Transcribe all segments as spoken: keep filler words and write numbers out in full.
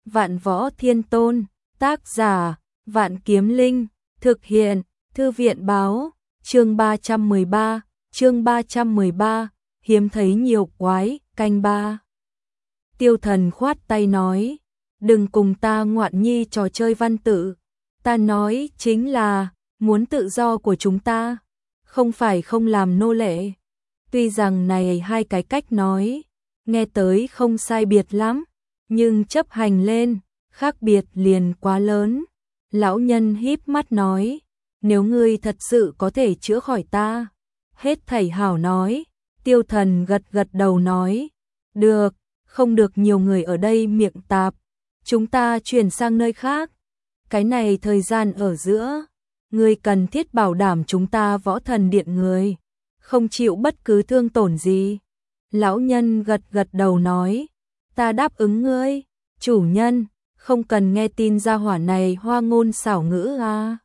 Vạn Võ Thiên Tôn, tác giả, Vạn Kiếm Linh, thực hiện, Thư viện báo, chương ba trăm mười ba, chương ba trăm mười ba, hiếm thấy nhiều quái, canh ba. Tiêu Thần khoát tay nói, đừng cùng ta ngoạn nhi trò chơi văn tự, ta nói chính là, muốn tự do của chúng ta, không phải không làm nô lệ. Tuy rằng này hai cái cách nói, nghe tới không sai biệt lắm, nhưng chấp hành lên, khác biệt liền quá lớn. Lão nhân híp mắt nói, nếu ngươi thật sự có thể chữa khỏi ta, hết thảy hảo nói. Tiêu Thần gật gật đầu nói, được, không được nhiều người ở đây miệng tạp, chúng ta chuyển sang nơi khác. Cái này thời gian ở giữa, ngươi cần thiết bảo đảm chúng ta Võ Thần Điện người không chịu bất cứ thương tổn gì. Lão nhân gật gật đầu nói, ta đáp ứng ngươi, chủ nhân, không cần nghe tin gia hỏa này hoa ngôn xảo ngữ à.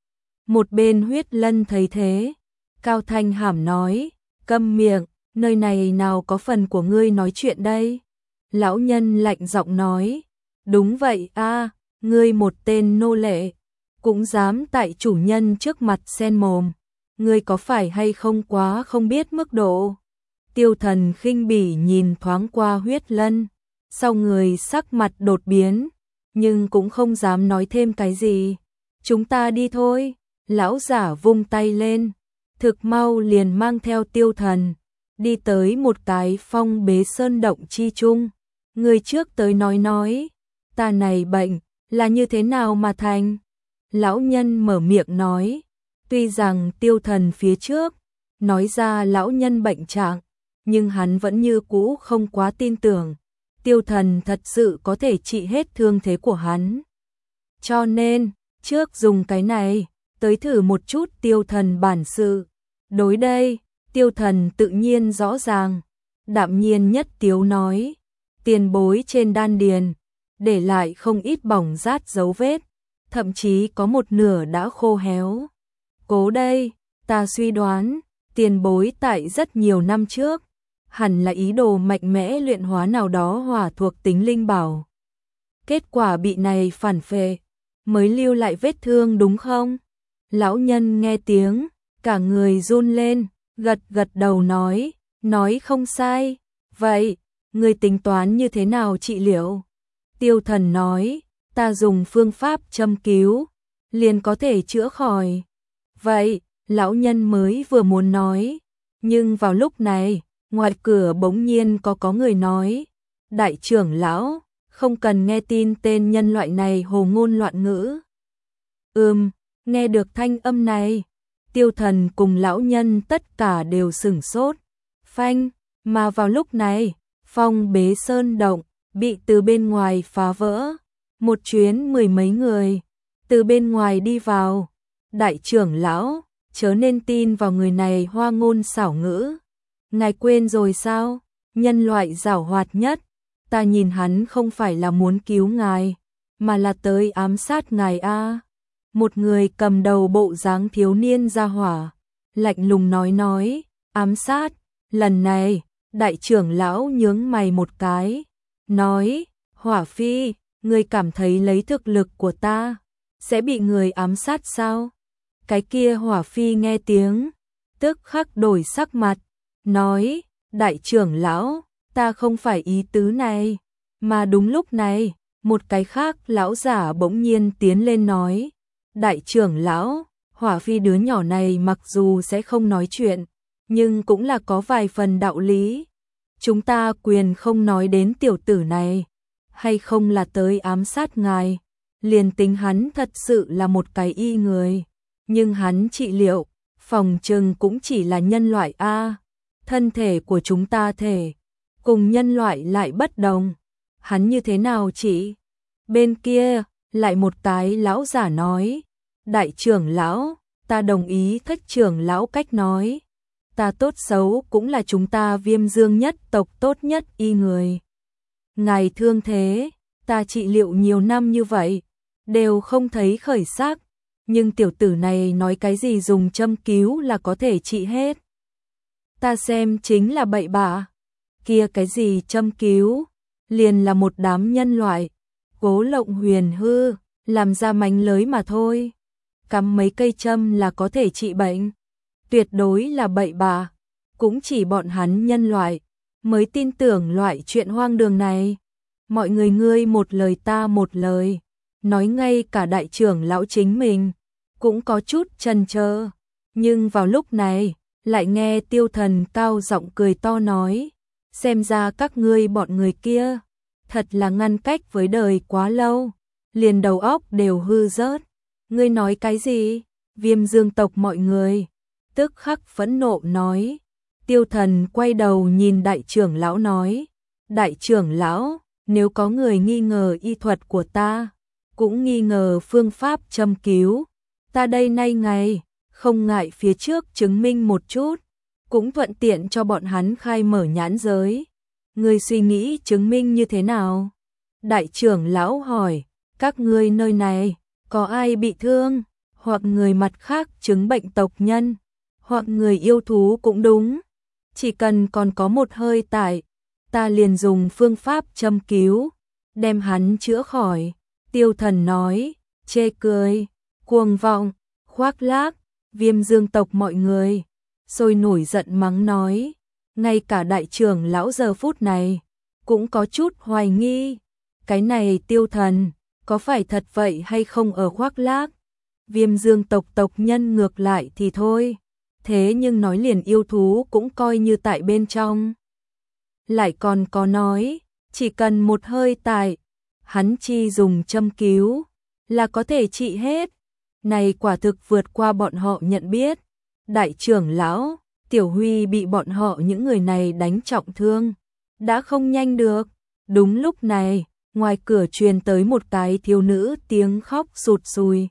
Một bên Huyết Lân thấy thế, cao thanh hàm nói, câm miệng, nơi này nào có phần của ngươi nói chuyện đây. Lão nhân lạnh giọng nói, đúng vậy a, ngươi một tên nô lệ, cũng dám tại chủ nhân trước mặt xen mồm, ngươi có phải hay không quá không biết mức độ. Tiêu Thần khinh bỉ nhìn thoáng qua Huyết Lân, sau người sắc mặt đột biến, nhưng cũng không dám nói thêm cái gì. Chúng ta đi thôi. Lão giả vung tay lên, thực mau liền mang theo Tiêu Thần, đi tới một cái phong bế sơn động chi chung. Người trước tới nói nói, ta này bệnh, là như thế nào mà thành? Lão nhân mở miệng nói, tuy rằng Tiêu Thần phía trước, nói ra lão nhân bệnh trạng, nhưng hắn vẫn như cũ không quá tin tưởng, Tiêu Thần thật sự có thể trị hết thương thế của hắn. Cho nên, trước dùng cái này, tới thử một chút Tiêu Thần bản sự. Đối đây, Tiêu Thần tự nhiên rõ ràng, đạm nhiên nhất tiếu nói, tiền bối trên đan điền, để lại không ít bỏng rát dấu vết, thậm chí có một nửa đã khô héo. Cố đây, ta suy đoán, tiền bối tại rất nhiều năm trước, hẳn là ý đồ mạnh mẽ luyện hóa nào đó hỏa thuộc tính linh bảo. Kết quả bị này phản phệ, mới lưu lại vết thương đúng không? Lão nhân nghe tiếng, cả người run lên, gật gật đầu nói, nói không sai. Vậy, người tính toán như thế nào trị liệu? Tiêu Thần nói, ta dùng phương pháp châm cứu, liền có thể chữa khỏi. Vậy, lão nhân mới vừa muốn nói, nhưng vào lúc này, ngoài cửa bỗng nhiên có có người nói, đại trưởng lão, không cần nghe tin tên nhân loại này hồ ngôn loạn ngữ. Ừm, nghe được thanh âm này, Tiêu Thần cùng lão nhân tất cả đều sửng sốt. Phanh, mà vào lúc này, phong bế sơn động, bị từ bên ngoài phá vỡ. Một chuyến mười mấy người, từ bên ngoài đi vào. Đại trưởng lão, chớ nên tin vào người này hoa ngôn xảo ngữ. Ngài quên rồi sao, nhân loại giảo hoạt nhất, ta nhìn hắn không phải là muốn cứu ngài, mà là tới ám sát ngài a. Một người cầm đầu bộ dáng thiếu niên ra hỏa, lạnh lùng nói nói, ám sát, lần này, đại trưởng lão nhướng mày một cái, nói, Hỏa Phi, ngươi cảm thấy lấy thực lực của ta, sẽ bị người ám sát sao? Cái kia Hỏa Phi nghe tiếng, tức khắc đổi sắc mặt, nói, đại trưởng lão, ta không phải ý tứ này, mà đúng lúc này, một cái khác lão giả bỗng nhiên tiến lên nói, đại trưởng lão, Hỏa Phi đứa nhỏ này mặc dù sẽ không nói chuyện, nhưng cũng là có vài phần đạo lý. Chúng ta quyền không nói đến tiểu tử này, hay không là tới ám sát ngài, liền tính hắn thật sự là một cái y người, nhưng hắn trị liệu, phòng trừng cũng chỉ là nhân loại a. Thân thể của chúng ta thể, cùng nhân loại lại bất đồng, hắn như thế nào chỉ? Bên kia, lại một cái lão giả nói, đại trưởng lão, ta đồng ý thất trưởng lão cách nói, ta tốt xấu cũng là chúng ta Viêm Dương nhất tộc tốt nhất y người. Ngài thương thế, ta trị liệu nhiều năm như vậy, đều không thấy khởi sắc, nhưng tiểu tử này nói cái gì dùng châm cứu là có thể trị hết. Ta xem chính là bậy bạ, kia cái gì châm cứu, liền là một đám nhân loại, cố lộng huyền hư, làm ra mánh lới mà thôi. Cắm mấy cây châm là có thể trị bệnh. Tuyệt đối là bậy bạ. Cũng chỉ bọn hắn nhân loại mới tin tưởng loại chuyện hoang đường này. Mọi người ngươi một lời ta một lời, nói ngay cả đại trưởng lão chính mình cũng có chút chần chờ. Nhưng vào lúc này, lại nghe Tiêu Thần cao giọng cười to nói, xem ra các ngươi bọn người kia thật là ngăn cách với đời quá lâu, liền đầu óc đều hư rớt. Ngươi nói cái gì? Viêm Dương tộc mọi người tức khắc phẫn nộ nói. Tiêu Thần quay đầu nhìn đại trưởng lão nói, đại trưởng lão, nếu có người nghi ngờ y thuật của ta, cũng nghi ngờ phương pháp châm cứu, ta đây nay ngày, không ngại phía trước chứng minh một chút, cũng thuận tiện cho bọn hắn khai mở nhãn giới. Ngươi suy nghĩ chứng minh như thế nào? Đại trưởng lão hỏi, các ngươi nơi này, có ai bị thương, hoặc người mặt khác chứng bệnh tộc nhân, hoặc người yêu thú cũng đúng. Chỉ cần còn có một hơi tại, ta liền dùng phương pháp châm cứu, đem hắn chữa khỏi. Tiêu Thần nói, chê cười, cuồng vọng, khoác lác. Viêm Dương tộc mọi người sôi nổi giận mắng nói, ngay cả đại trưởng lão giờ phút này cũng có chút hoài nghi, cái này Tiêu Thần có phải thật vậy hay không ở khoác lác. Viêm Dương tộc tộc nhân ngược lại thì thôi, thế nhưng nói liền yêu thú cũng coi như tại bên trong. Lại còn có nói, chỉ cần một hơi tại, hắn chi dùng châm cứu là có thể trị hết. Này quả thực vượt qua bọn họ nhận biết. Đại trưởng lão, Tiểu Huy bị bọn họ những người này đánh trọng thương, đã không nhanh được. Đúng lúc này, ngoài cửa truyền tới một cái thiếu nữ tiếng khóc sụt sùi.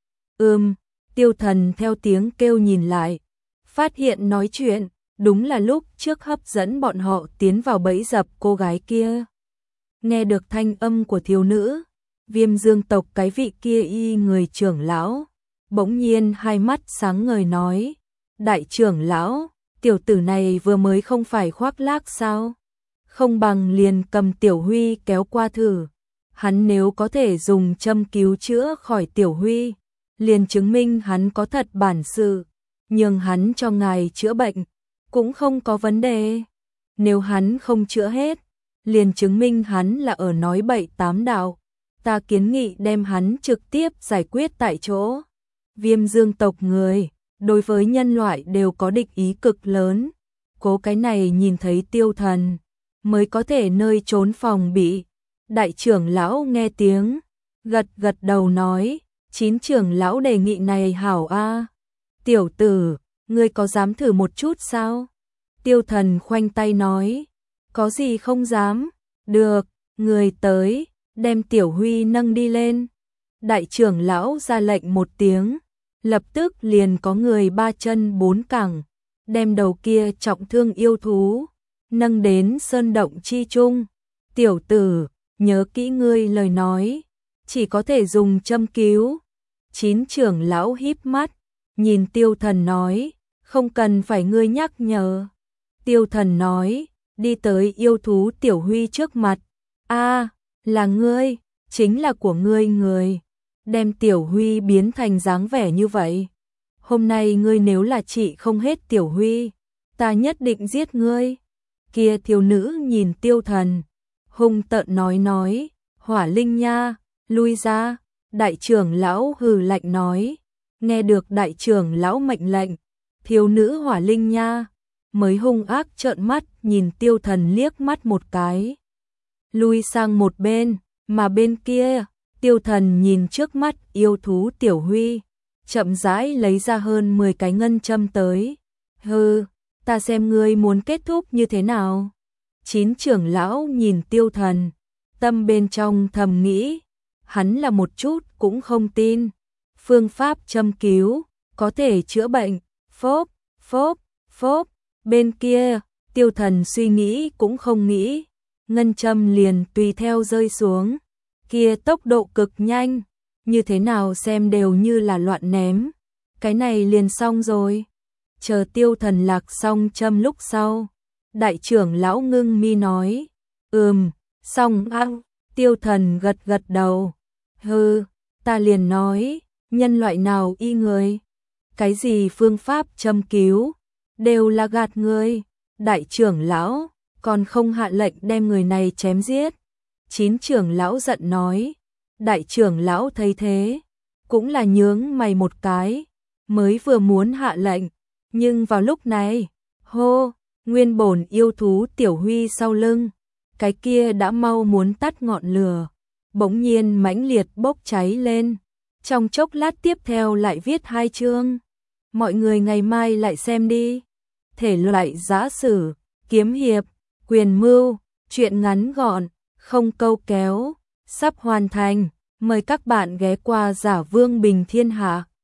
Ừm, Tiêu Thần theo tiếng kêu nhìn lại, phát hiện nói chuyện, đúng là lúc trước hấp dẫn bọn họ tiến vào bẫy dập cô gái kia. Nghe được thanh âm của thiếu nữ, Viêm Dương tộc cái vị kia y người trưởng lão, bỗng nhiên hai mắt sáng ngời nói, đại trưởng lão, tiểu tử này vừa mới không phải khoác lác sao? Không bằng liền cầm Tiểu Huy kéo qua thử, hắn nếu có thể dùng châm cứu chữa khỏi Tiểu Huy, liền chứng minh hắn có thật bản sự, nhưng hắn cho ngài chữa bệnh, cũng không có vấn đề. Nếu hắn không chữa hết, liền chứng minh hắn là ở nói bậy tám đạo, ta kiến nghị đem hắn trực tiếp giải quyết tại chỗ. Viêm Dương tộc người, đối với nhân loại đều có địch ý cực lớn, cố cái này nhìn thấy Tiêu Thần, mới có thể nơi trốn phòng bị. Đại trưởng lão nghe tiếng, gật gật đầu nói, chín trưởng lão đề nghị này hảo a. Tiểu tử, ngươi có dám thử một chút sao? Tiêu Thần khoanh tay nói, có gì không dám, được, người tới, đem Tiểu Huy nâng đi lên. Đại trưởng lão ra lệnh một tiếng, lập tức liền có người ba chân bốn cẳng, đem đầu kia trọng thương yêu thú, nâng đến sơn động chi trung. Tiểu tử, nhớ kỹ ngươi lời nói, chỉ có thể dùng châm cứu. Chín trưởng lão híp mắt, nhìn Tiêu Thần nói, không cần phải ngươi nhắc nhở. Tiêu Thần nói, đi tới yêu thú Tiểu Huy trước mặt, a, là ngươi, chính là của ngươi người, đem Tiểu Huy biến thành dáng vẻ như vậy. Hôm nay ngươi nếu là trị không hết Tiểu Huy, ta nhất định giết ngươi. Kia thiếu nữ nhìn Tiêu Thần, hung tợn nói nói, Hỏa Linh nha, lui ra. Đại trưởng lão hừ lạnh nói, nghe được đại trưởng lão mệnh lệnh, thiếu nữ Hỏa Linh nha mới hung ác trợn mắt nhìn Tiêu Thần liếc mắt một cái, lui sang một bên. Mà bên kia, Tiêu Thần nhìn trước mắt yêu thú Tiểu Huy, chậm rãi lấy ra hơn mười cái ngân châm tới. Hừ, ta xem ngươi muốn kết thúc như thế nào. Chín trưởng lão nhìn Tiêu Thần, tâm bên trong thầm nghĩ, hắn là một chút cũng không tin. Phương pháp châm cứu, có thể chữa bệnh, phốp, phốp, phốp. Bên kia, Tiêu Thần suy nghĩ cũng không nghĩ, ngân châm liền tùy theo rơi xuống. Kia tốc độ cực nhanh, như thế nào xem đều như là loạn ném. Cái này liền xong rồi. Chờ Tiêu Thần lạc xong châm lúc sau, đại trưởng lão ngưng mi nói, ừm, xong ăn. Tiêu Thần gật gật đầu. Hừ, ta liền nói, nhân loại nào y người? Cái gì phương pháp châm cứu? Đều là gạt người. Đại trưởng lão, còn không hạ lệnh đem người này chém giết. Chín trưởng lão giận nói. Đại trưởng lão thấy thế, cũng là nhướng mày một cái, mới vừa muốn hạ lệnh, nhưng vào lúc này, hô, nguyên bổn yêu thú Tiểu Huy sau lưng, cái kia đã mau muốn tắt ngọn lửa, bỗng nhiên mãnh liệt bốc cháy lên. Trong chốc lát tiếp theo lại viết hai chương. Mọi người ngày mai lại xem đi. Thể loại giã sử, kiếm hiệp, quyền mưu, truyện ngắn gọn, không câu kéo, sắp hoàn thành. Mời các bạn ghé qua Giả Vương Bình Thiên Hạ.